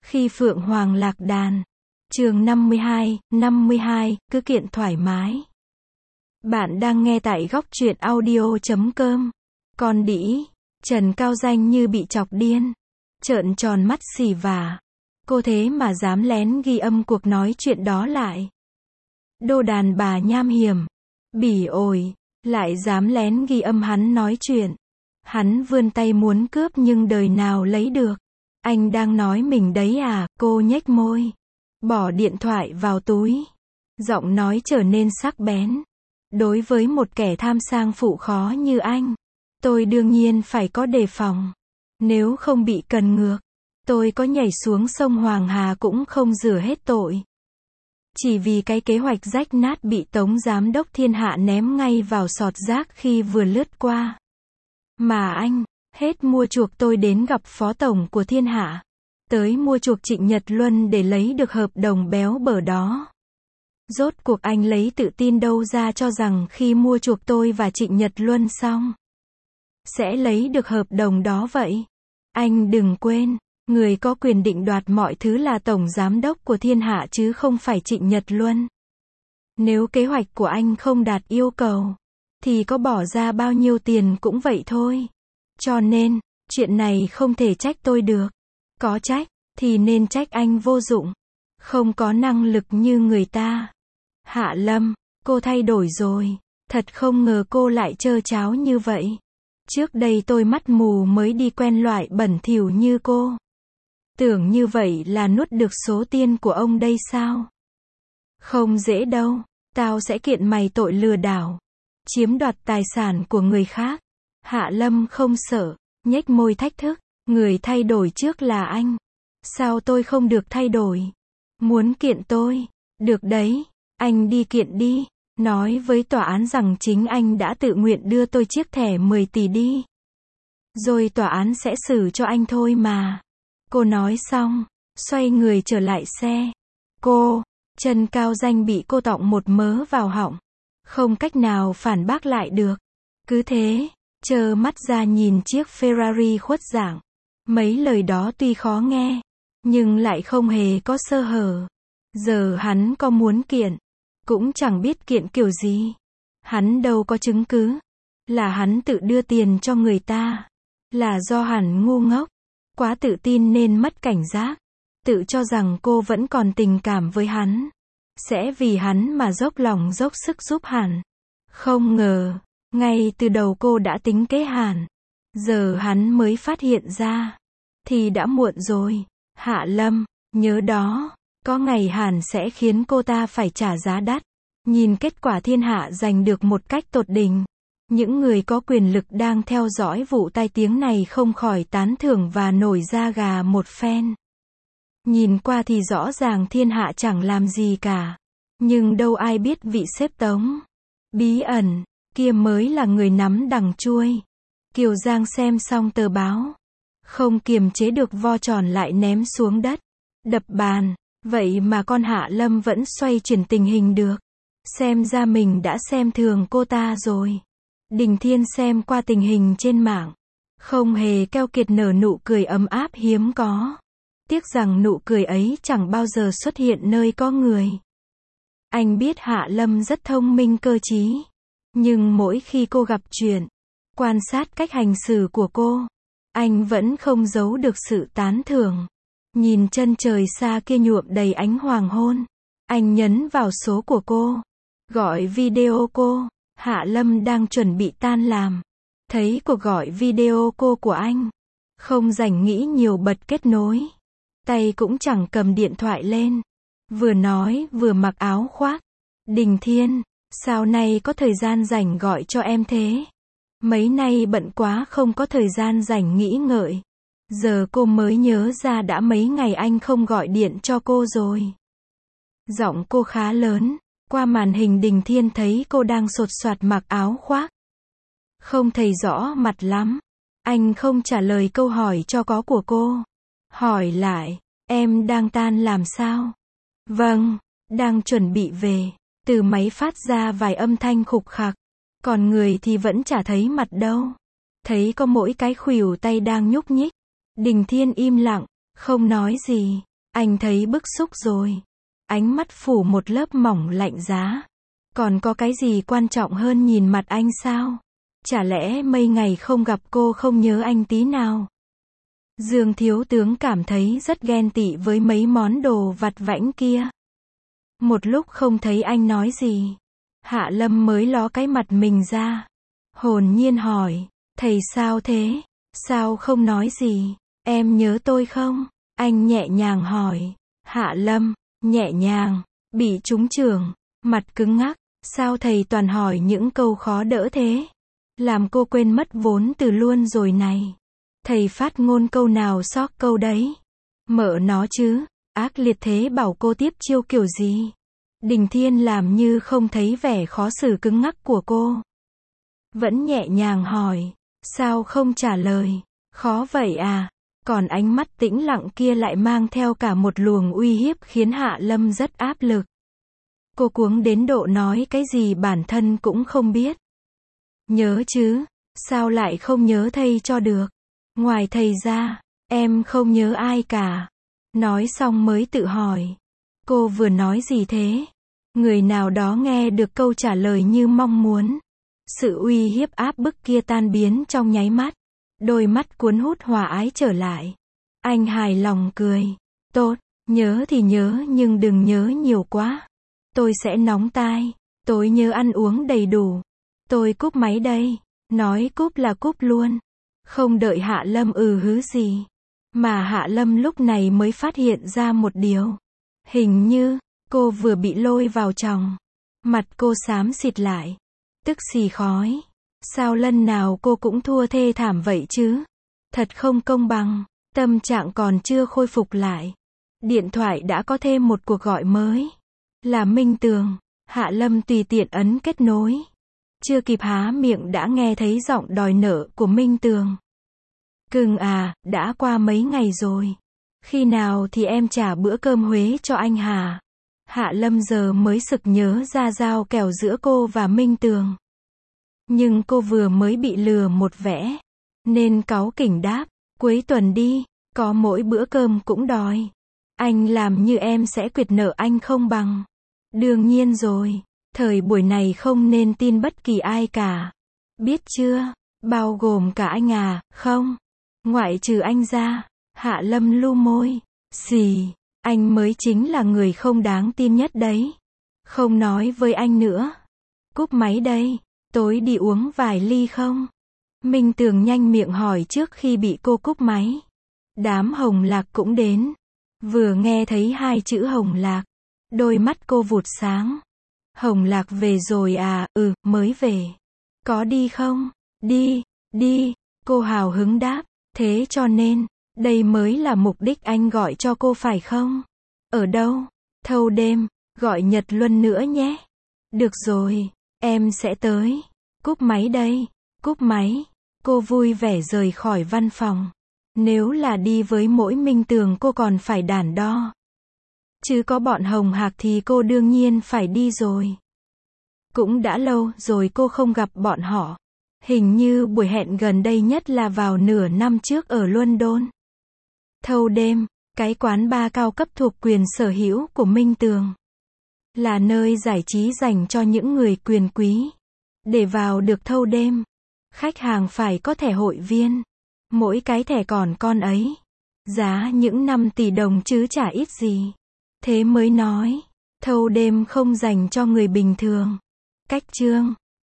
Khi Phượng Hoàng lạc đàn. Chương 52, cứ kiện thoải mái. Bạn đang nghe tại góc truyện audio.com. Con đĩ, Trần Cao Danh như bị chọc điên. Trợn tròn mắt xì vả. Cô thế mà dám lén ghi âm cuộc nói chuyện đó lại. Đồ đàn bà nham hiểm. Bỉ ổi, lại dám lén ghi âm hắn nói chuyện. Hắn vươn tay muốn cướp nhưng đời nào lấy được. Anh đang nói mình đấy à, cô nhếch môi. Bỏ điện thoại vào túi. Giọng nói trở nên sắc bén. Đối với một kẻ tham sang phụ khó như anh, tôi đương nhiên phải có đề phòng. Nếu không bị cần ngược, tôi có nhảy xuống sông Hoàng Hà cũng không rửa hết tội. Chỉ vì cái kế hoạch rách nát bị Tống Giám đốc Thiên Hạ ném ngay vào sọt rác khi vừa lướt qua. Mà anh, hết mua chuộc tôi đến gặp Phó Tổng của Thiên Hạ. Tới mua chuộc Trịnh Nhật Luân để lấy được hợp đồng béo bở đó. Rốt cuộc anh lấy tự tin đâu ra cho rằng khi mua chuộc tôi và Trịnh Nhật Luân xong, sẽ lấy được hợp đồng đó vậy? Anh đừng quên, người có quyền định đoạt mọi thứ là Tổng Giám đốc của Thiên Hạ chứ không phải Trịnh Nhật Luân. Nếu kế hoạch của anh không đạt yêu cầu, thì có bỏ ra bao nhiêu tiền cũng vậy thôi. Cho nên, chuyện này không thể trách tôi được. Có trách, thì nên trách anh vô dụng. Không có năng lực như người ta. Hạ Lâm, cô thay đổi rồi. Thật không ngờ cô lại trơ tráo như vậy. Trước đây tôi mắt mù mới đi quen loại bẩn thỉu như cô. Tưởng như vậy là nuốt được số tiền của ông đây sao? Không dễ đâu. Tao sẽ kiện mày tội lừa đảo. Chiếm đoạt tài sản của người khác. Hạ Lâm không sợ, nhếch môi thách thức. Người thay đổi trước là anh. Sao tôi không được thay đổi? Muốn kiện tôi? Được đấy, anh đi kiện đi. Nói với tòa án rằng chính anh đã tự nguyện đưa tôi chiếc thẻ 10 tỷ đi. Rồi tòa án sẽ xử cho anh thôi mà. Cô nói xong, xoay người trở lại xe. Cô, Trần Cao Danh bị cô tọng một mớ vào họng. Không cách nào phản bác lại được. Cứ thế, trơ mắt ra nhìn chiếc Ferrari khuất dạng. Mấy lời đó tuy khó nghe, nhưng lại không hề có sơ hở. Giờ hắn có muốn kiện, cũng chẳng biết kiện kiểu gì. Hắn đâu có chứng cứ. Là hắn tự đưa tiền cho người ta. Là do hắn ngu ngốc, quá tự tin nên mất cảnh giác. Tự cho rằng cô vẫn còn tình cảm với hắn. Sẽ vì hắn mà dốc lòng dốc sức giúp hắn. Không ngờ, ngay từ đầu cô đã tính kế hắn. Giờ hắn mới phát hiện ra. Thì đã muộn rồi. Hạ Lâm, nhớ đó. Có ngày hắn sẽ khiến cô ta phải trả giá đắt. Nhìn kết quả Thiên Hạ giành được một cách tột đỉnh. Những người có quyền lực đang theo dõi vụ tai tiếng này không khỏi tán thưởng và nổi da gà một phen. Nhìn qua thì rõ ràng Thiên Hạ chẳng làm gì cả. Nhưng đâu ai biết vị sếp Tống bí ẩn kia mới là người nắm đằng chuôi. Kiều Giang xem xong tờ báo, không kiềm chế được vo tròn lại ném xuống đất, đập bàn. Vậy mà con Hạ Lâm vẫn xoay chuyển tình hình được. Xem ra mình đã xem thường cô ta rồi. Đình Thiên xem qua tình hình trên mạng, không hề keo kiệt nở nụ cười ấm áp hiếm có. Tiếc rằng nụ cười ấy chẳng bao giờ xuất hiện nơi có người. Anh biết Hạ Lâm rất thông minh cơ trí. Nhưng mỗi khi cô gặp chuyện, quan sát cách hành xử của cô, anh vẫn không giấu được sự tán thưởng. Nhìn chân trời xa kia nhuộm đầy ánh hoàng hôn, anh nhấn vào số của cô, gọi video cô. Hạ Lâm đang chuẩn bị tan làm, thấy cuộc gọi video cô của anh, không rảnh nghĩ nhiều bật kết nối. Tay cũng chẳng cầm điện thoại lên, vừa nói vừa mặc áo khoác. Đình Thiên, sao nay có thời gian rảnh gọi cho em thế? Mấy nay bận quá không có thời gian rảnh nghĩ ngợi. Giờ cô mới nhớ ra đã mấy ngày anh không gọi điện cho cô rồi. Giọng cô khá lớn, qua màn hình Đình Thiên thấy cô đang sột soạt mặc áo khoác. Không thấy rõ mặt lắm. Anh không trả lời câu hỏi cho có của cô. Hỏi lại, em đang tan làm sao? Vâng, đang chuẩn bị về. Từ máy phát ra vài âm thanh khục khặc. Còn người thì vẫn chả thấy mặt đâu. Thấy có mỗi cái khuỷu tay đang nhúc nhích. Đình Thiên im lặng, không nói gì. Anh thấy bức xúc rồi. Ánh mắt phủ một lớp mỏng lạnh giá. Còn có cái gì quan trọng hơn nhìn mặt anh sao? Chả lẽ mấy ngày không gặp cô không nhớ anh tí nào? Dương thiếu tướng cảm thấy rất ghen tị với mấy món đồ vặt vãnh kia. Một lúc không thấy anh nói gì. Hạ Lâm mới ló cái mặt mình ra. Hồn nhiên hỏi, thầy sao thế? Sao không nói gì? Em nhớ tôi không? Anh nhẹ nhàng hỏi. Hạ Lâm, nhẹ nhàng, bị trúng chưởng, mặt cứng ngắc. Sao thầy toàn hỏi những câu khó đỡ thế? Làm cô quên mất vốn từ luôn rồi này. Thầy phát ngôn câu nào sót câu đấy. Mợ nó chứ, ác liệt thế bảo cô tiếp chiêu kiểu gì? Đình Thiên làm như không thấy vẻ khó xử cứng ngắc của cô. Vẫn nhẹ nhàng hỏi, sao không trả lời? Khó vậy à? Còn ánh mắt tĩnh lặng kia lại mang theo cả một luồng uy hiếp khiến Hạ Lâm rất áp lực. Cô cuống đến độ nói cái gì bản thân cũng không biết. Nhớ chứ, sao lại không nhớ thầy cho được? Ngoài thầy ra, em không nhớ ai cả. Nói xong mới tự hỏi. Cô vừa nói gì thế? Người nào đó nghe được câu trả lời như mong muốn. Sự uy hiếp áp bức kia tan biến trong nháy mắt. Đôi mắt cuốn hút hòa ái trở lại. Anh hài lòng cười. Tốt, nhớ thì nhớ nhưng đừng nhớ nhiều quá. Tôi sẽ nóng tai. Tôi nhớ ăn uống đầy đủ. Tôi cúp máy đây. Nói cúp là cúp luôn. Không đợi Hạ Lâm hứ gì. Mà Hạ Lâm lúc này mới phát hiện ra một điều. Hình như, cô vừa bị lôi vào chòng. Mặt cô xám xịt lại. Tức xì khói. Sao lần nào cô cũng thua thê thảm vậy chứ? Thật không công bằng. Tâm trạng còn chưa khôi phục lại. Điện thoại đã có thêm một cuộc gọi mới. Là Minh Tường. Hạ Lâm tùy tiện ấn kết nối. Chưa kịp há miệng đã nghe thấy giọng đòi nợ của Minh Tường. Cưng à, đã qua mấy ngày rồi. Khi nào thì em trả bữa cơm Huế cho anh hả? Hạ Lâm giờ mới sực nhớ ra giao kèo giữa cô và Minh Tường. Nhưng cô vừa mới bị lừa một vẽ. Nên cáu kỉnh đáp, cuối tuần đi, có mỗi bữa cơm cũng đòi. Anh làm như em sẽ quyệt nợ anh không bằng. Đương nhiên rồi, thời buổi này không nên tin bất kỳ ai cả. Biết chưa, bao gồm cả anh à, không? Ngoại trừ anh ra. Hạ Lâm lu môi. Xì, anh mới chính là người không đáng tin nhất đấy. Không nói với anh nữa. Cúp máy đây, tối đi uống vài ly không? Minh Tường nhanh miệng hỏi trước khi bị cô cúp máy. Đám Hồng Lạc cũng đến. Vừa nghe thấy hai chữ Hồng Lạc, đôi mắt cô vụt sáng. Hồng Lạc về rồi à? Mới về. Có đi không? Đi, cô hào hứng đáp. Thế cho nên, đây mới là mục đích anh gọi cho cô phải không? Ở đâu? Thâu đêm, gọi Nhật Luân nữa nhé. Được rồi, em sẽ tới. Cúp máy đây. Cúp máy. Cô vui vẻ rời khỏi văn phòng. Nếu là đi với mỗi Minh Tường cô còn phải đắn đo. Chứ có bọn Hồng Hạc thì cô đương nhiên phải đi rồi. Cũng đã lâu rồi cô không gặp bọn họ. Hình như buổi hẹn gần đây nhất là vào nửa năm trước ở London. Thâu đêm, cái quán bar cao cấp thuộc quyền sở hữu của Minh Tường. Là nơi giải trí dành cho những người quyền quý. Để vào được thâu đêm, khách hàng phải có thẻ hội viên. Mỗi cái thẻ còn con ấy. Giá những 5 tỷ đồng chứ chả ít gì. Thế mới nói, thâu đêm không dành cho người bình thường. Cách chương